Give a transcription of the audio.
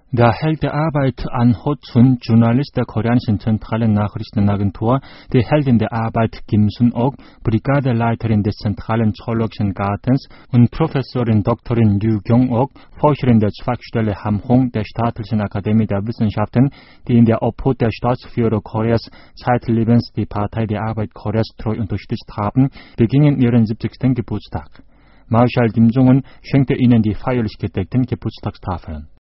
Der Held der Arbeit An Ho-chun, Journalist der koreanischen zentralen Nachrichtenagentur, die Heldin der Arbeit Kim Sun-ok, Brigadeleiterin des zentralen Zoologischen Gartens und Professorin Doktorin Ryu Kyung-ok, Forscherin der Zweigstelle Hamhong der Staatlichen Akademie der Wissenschaften, die in der Obhut der Staatsführer Koreas zeitlebens die Partei der Arbeit Koreas treu unterstützt haben, begingen ihren 70. Geburtstag. Marschall Kim Jong-un schenkte ihnen die feierlich gedeckten Geburtstagstafeln.